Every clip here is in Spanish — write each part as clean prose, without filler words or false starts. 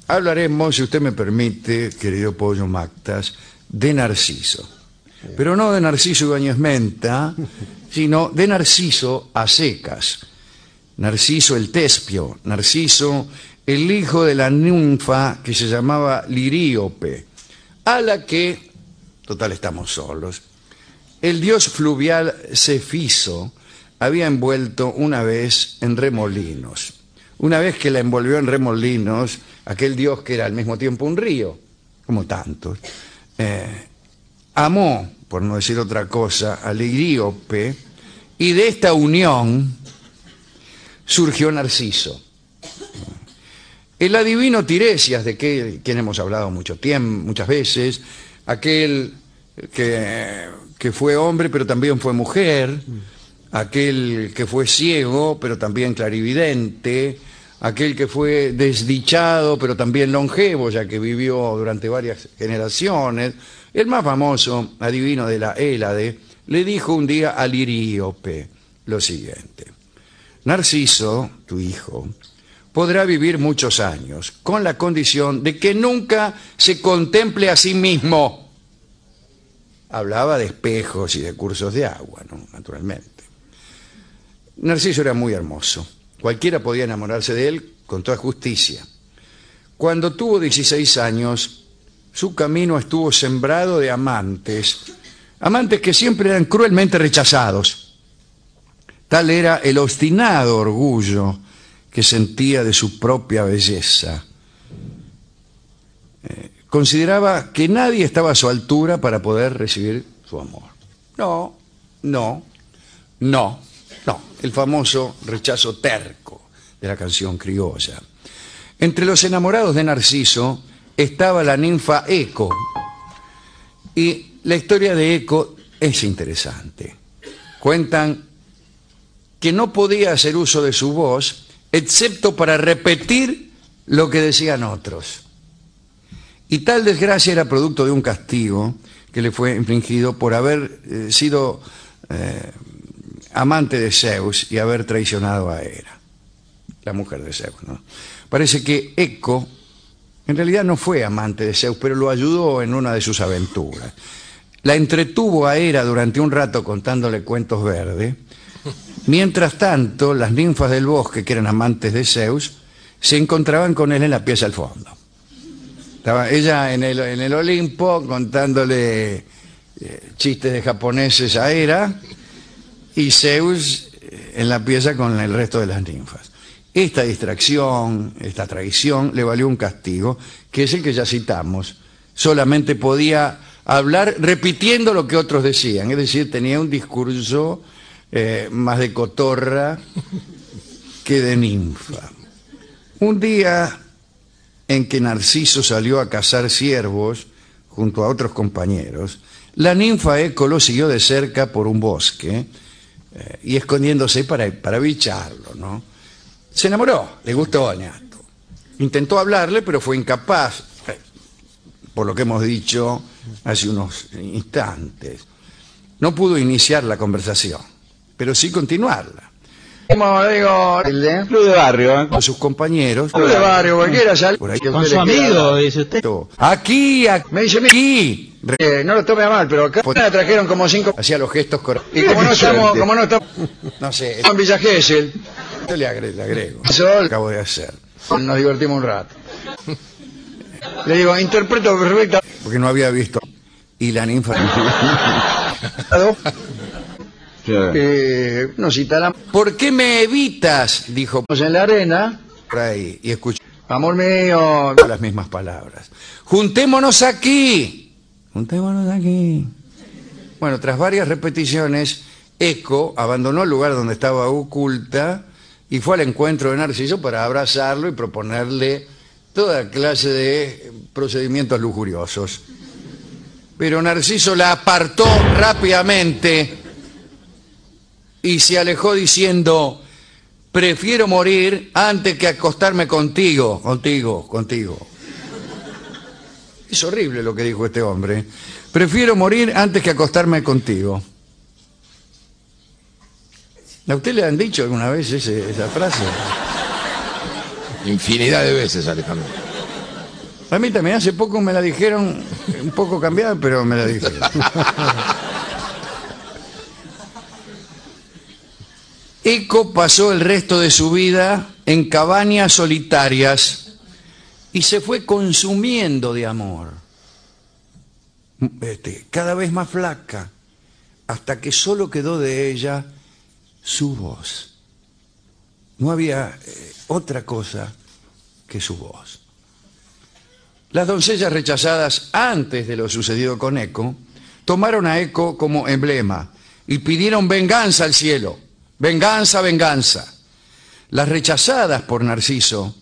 hablaremos, si usted me permite, querido Pollo Mactas, de Narciso. Pero no de Narciso Ibáñez Menta, sino de Narciso a secas. Narciso el Tespio, Narciso el hijo de la ninfa que se llamaba Liríope, a la que, total estamos solos, el dios fluvial Cefiso había envuelto una vez en remolinos. Una vez que la envolvió en remolinos, aquel dios que era al mismo tiempo un río, como tantos, amó, por no decir otra cosa, a Liríope, y de esta unión surgió Narciso. El adivino Tiresias, de quien hemos hablado muchas veces, aquel que fue hombre pero también fue mujer, aquel que fue ciego pero también clarividente, aquel que fue desdichado pero también longevo, ya que vivió durante varias generaciones, el más famoso adivino de la Hélade, le dijo un día a Liríope lo siguiente: Narciso, tu hijo, podrá vivir muchos años, con la condición de que nunca se contemple a sí mismo. Hablaba de espejos y de cursos de agua, ¿no? Naturalmente. Narciso era muy hermoso. Cualquiera podía enamorarse de él con toda justicia. Cuando tuvo 16 años, su camino estuvo sembrado de amantes que siempre eran cruelmente rechazados. Tal era el obstinado orgullo que sentía de su propia belleza. Consideraba que nadie estaba a su altura para poder recibir su amor. No. El famoso rechazo terco de la canción criolla. Entre los enamorados de Narciso estaba la ninfa Eco. Y la historia de Eco es interesante. Cuentan que no podía hacer uso de su voz excepto para repetir lo que decían otros. Y tal desgracia era producto de un castigo que le fue infligido por haber sido amante de Zeus y haber traicionado a Hera, la mujer de Zeus, ¿no? Parece que Eco en realidad no fue amante de Zeus, pero lo ayudó en una de sus aventuras. La entretuvo a Hera durante un rato contándole cuentos verdes. Mientras tanto, las ninfas del bosque, que eran amantes de Zeus, se encontraban con él en la pieza al fondo. Estaba ella en el Olimpo contándole chistes de japoneses a Hera y Zeus en la pieza con el resto de las ninfas. Esta distracción, esta traición, le valió un castigo, que es el que ya citamos. Solamente podía hablar repitiendo lo que otros decían, es decir, tenía un discurso más de cotorra que de ninfa. Un día en que Narciso salió a cazar ciervos junto a otros compañeros, la ninfa Eco lo siguió de cerca por un bosque y escondiéndose para bicharlo, ¿no? Se enamoró, le gustó Oñato. Intentó hablarle, pero fue incapaz, por lo que hemos dicho hace unos instantes. No pudo iniciar la conversación, pero sí continuarla. Como digo, el club de barrio, con sus compañeros, club de barrio, cualquiera sale por ahí que con su amigo, dice usted. Aquí, me dice, aquí. No lo tome a mal, pero acá la trajeron como 5. Hacía los gestos y como no estamos, no sé, en Villa Gesell, yo le agrego. Eso lo acabo de hacer. Nos divertimos un rato. Le digo, interpreto perfecta, porque no había visto. Y la ninfa. No citará. ¿Por qué me evitas? Dijo en la arena por ahí y escuché: amor mío, las mismas palabras. Juntémonos aquí. Bueno, tras varias repeticiones, Eco abandonó el lugar donde estaba oculta y fue al encuentro de Narciso para abrazarlo y proponerle toda clase de procedimientos lujuriosos. Pero Narciso la apartó rápidamente y se alejó diciendo: prefiero morir antes que acostarme contigo. Es horrible lo que dijo este hombre. Prefiero morir antes que acostarme contigo. ¿A usted le han dicho alguna vez esa frase? Infinidad de veces, Alejandro. A mí también hace poco me la dijeron, un poco cambiada, pero me la dijeron. Eco pasó el resto de su vida en cabañas solitarias y se fue consumiendo de amor. Cada vez más flaca, hasta que solo quedó de ella su voz. No había otra cosa que su voz. Las doncellas rechazadas antes de lo sucedido con Eco tomaron a Eco como emblema y pidieron venganza al cielo. Venganza, venganza. Las rechazadas por Narciso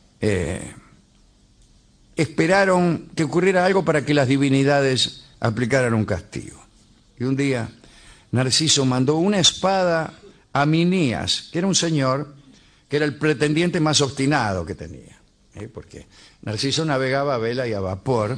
esperaron que ocurriera algo para que las divinidades aplicaran un castigo. Y un día Narciso mandó una espada a Minías, que era un señor que era el pretendiente más obstinado que tenía. Porque Narciso navegaba a vela y a vapor.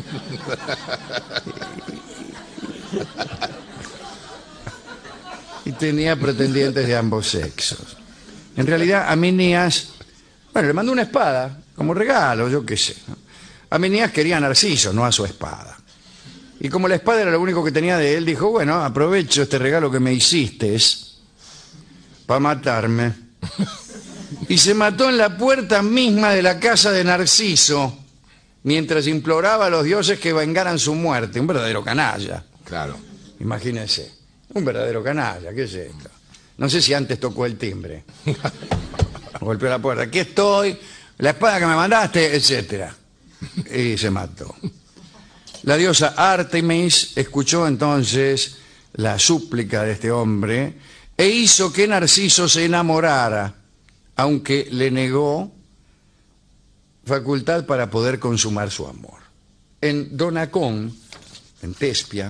Y tenía pretendientes de ambos sexos. En realidad, a Minías, bueno, le mandó una espada, como regalo, yo qué sé, ¿no? A Minías quería a Narciso, no a su espada. Y como la espada era lo único que tenía de él, dijo, bueno, aprovecho este regalo que me hiciste para matarme. Y se mató en la puerta misma de la casa de Narciso, mientras imploraba a los dioses que vengaran su muerte. Un verdadero canalla. Claro. Imagínense. Un verdadero canalla, ¿qué es esto? No sé si antes tocó el timbre. Golpeó la puerta. Aquí estoy, la espada que me mandaste, etcétera. Y se mató. La diosa Artemis escuchó entonces la súplica de este hombre e hizo que Narciso se enamorara, aunque le negó facultad para poder consumar su amor. En Donacón, en Tespia,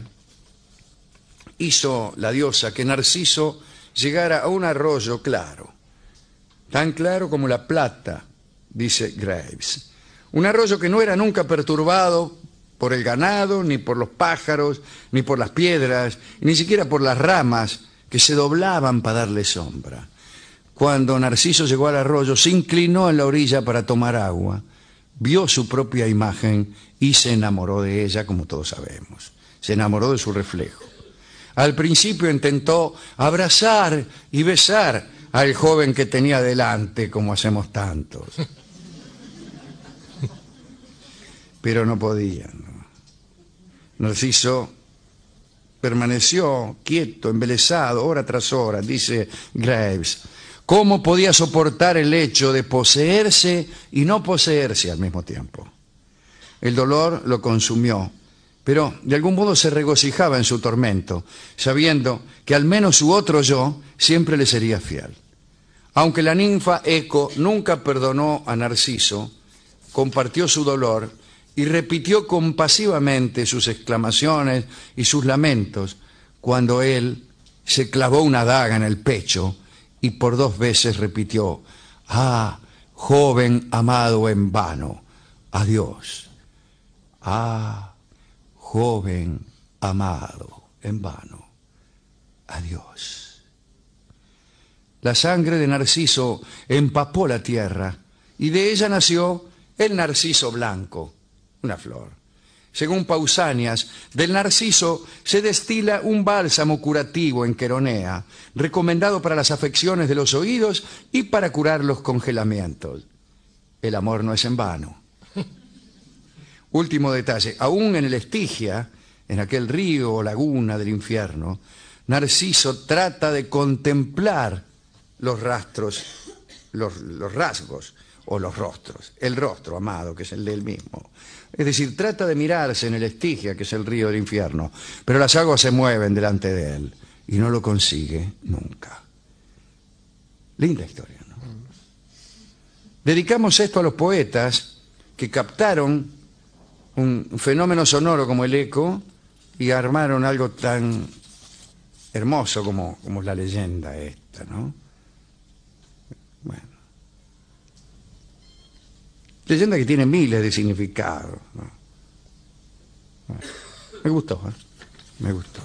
hizo la diosa que Narciso llegara a un arroyo claro, tan claro como la plata, dice Graves. Un arroyo que no era nunca perturbado por el ganado, ni por los pájaros, ni por las piedras, ni siquiera por las ramas que se doblaban para darle sombra. Cuando Narciso llegó al arroyo, se inclinó en la orilla para tomar agua, vio su propia imagen y se enamoró de ella, como todos sabemos. Se enamoró de su reflejo. Al principio intentó abrazar y besar al joven que tenía delante, como hacemos tantos. Pero no podía, ¿no? Narciso permaneció quieto, embelesado, hora tras hora, dice Graves. ¿Cómo podía soportar el hecho de poseerse y no poseerse al mismo tiempo? El dolor lo consumió, pero de algún modo se regocijaba en su tormento, sabiendo que al menos su otro yo siempre le sería fiel. Aunque la ninfa Eco nunca perdonó a Narciso, compartió su dolor y repitió compasivamente sus exclamaciones y sus lamentos cuando él se clavó una daga en el pecho y por 2 veces repitió, «Ah, joven amado en vano, adiós. Ah, joven amado en vano, adiós». La sangre de Narciso empapó la tierra y de ella nació el narciso blanco, una flor. Según Pausanias, del narciso se destila un bálsamo curativo en Queronea, recomendado para las afecciones de los oídos y para curar los congelamientos. El amor no es en vano. Último detalle, aún en el Estigia, en aquel río o laguna del infierno, Narciso trata de contemplar los rastros, los rasgos o los rostros, el rostro amado, que es el de él mismo. Es decir, trata de mirarse en el Estigia, que es el río del infierno, pero las aguas se mueven delante de él y no lo consigue nunca. Linda historia, ¿no? Dedicamos esto a los poetas que captaron un fenómeno sonoro como el eco y armaron algo tan hermoso como la leyenda esta, ¿no? Bueno. Leyenda que tiene miles de significados, ¿no? Bueno, me gustó, ¿eh? Me gustó.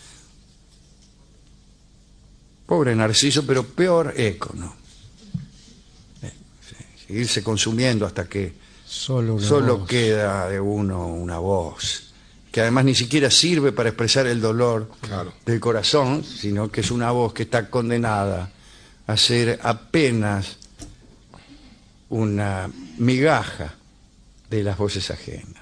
Pobre Narciso, pero peor Eco, ¿no? Seguirse consumiendo hasta que Solo queda de uno una voz, que además ni siquiera sirve para expresar el dolor del corazón, sino que es una voz que está condenada a ser apenas una migaja de las voces ajenas.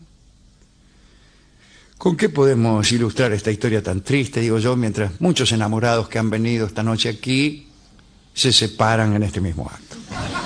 ¿Con qué podemos ilustrar esta historia tan triste, digo yo, mientras muchos enamorados que han venido esta noche aquí se separan en este mismo acto?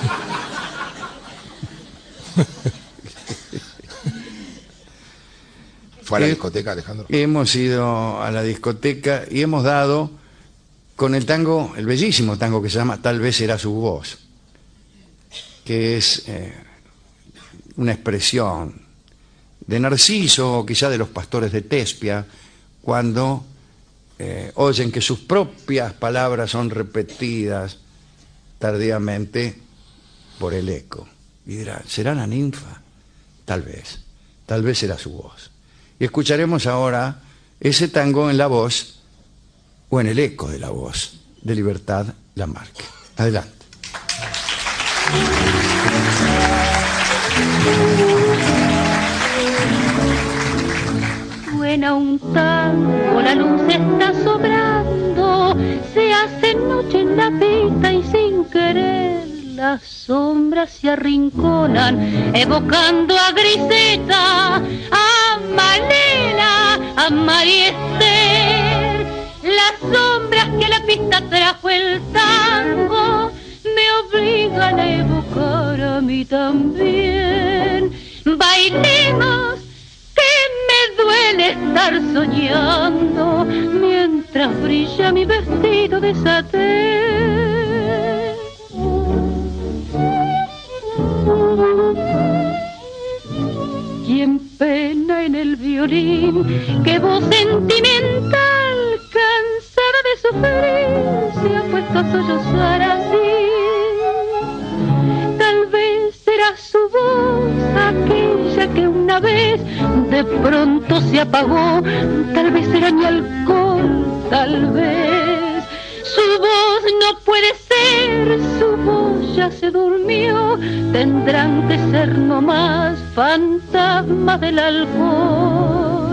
¿Fue a la discoteca, Alejandro? Hemos ido a la discoteca y hemos dado con el tango, el bellísimo tango que se llama Tal vez será su voz, que es una expresión de Narciso o quizá de los pastores de Tespia, cuando oyen que sus propias palabras son repetidas tardíamente por el eco. Y dirán, ¿será la ninfa? Tal vez será su voz. Y escucharemos ahora ese tango en la voz, o en el eco de la voz, de Libertad Lamarque. Adelante. Suena un tango, la luz está sobrando, se hace noche en la pista y sin querer las sombras se arrinconan, evocando a Griseta, a Malena, a María Esther. Las sombras que la pista trajo el tango me obligan a evocar a mí también. Bailemos, que me duele estar soñando mientras brilla mi vestido de satén. Quien pena en el violín, qué voz sentimental, cansada de sufrir, se ha puesto a sollozar así. Tal vez será su voz aquella que una vez de pronto se apagó, tal vez será mi alcohol, tal vez su voz no puede ser, su voz ya se durmió, tendrán que ser nomás fantasmas del alcohol.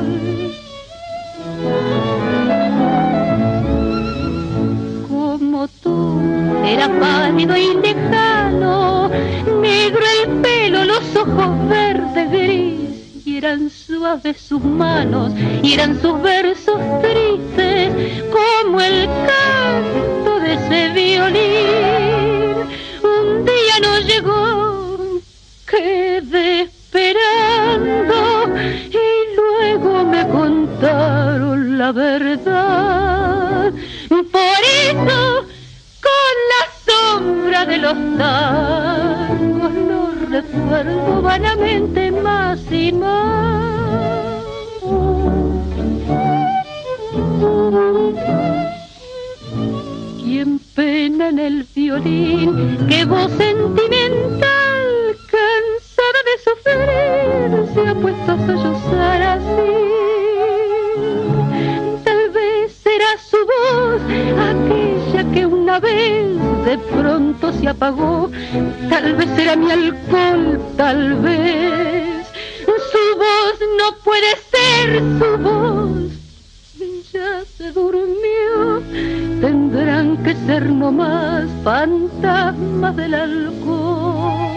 Como tú, era pálido y lejano, negro el pelo, los ojos verde gris, y eran suaves sus manos, y eran sus versos tristes, como el canto de ese violín. Un día no llegó, quedé esperando, y luego me contaron la verdad. Por eso, con la sombra de los tangos, los recuerdo vanamente más y más. Quien pena en el violín, qué voz sentimental, cansada de sufrir, se ha puesto a sollozar así. Tal vez será su voz aquella que una vez de pronto se apagó, tal vez será mi alcohol, tal vez su voz no puede ser, su voz ya se durmió, tendrán que ser nomás fantasmas del alcohol.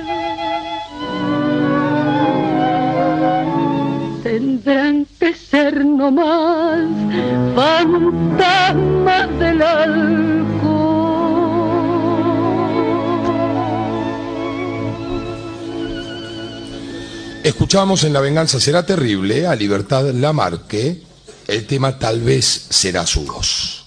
Tendrán que ser nomás fantasmas del alcohol. Escuchamos en La venganza será terrible a Libertad Lamarque el tema Tal vez será su voz.